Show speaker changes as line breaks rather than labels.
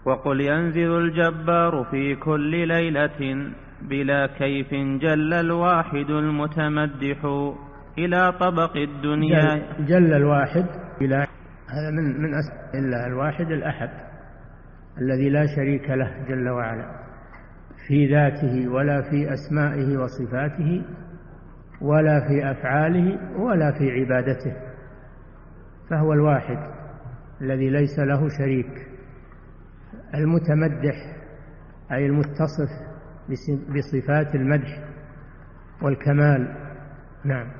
وقل ينزل الجبار في كل ليلة بلا كيف جل الواحد المتمدح إلى طبق الدنيا.
جل الواحد بلا، هذا من أسماء الله الواحد الأحد الذي لا شريك له جل وعلا في ذاته ولا في أسمائه وصفاته ولا في أفعاله ولا في عبادته، فهو الواحد الذي ليس له شريك، المتمدح أي المتصف بصفات المدح والكمال. نعم.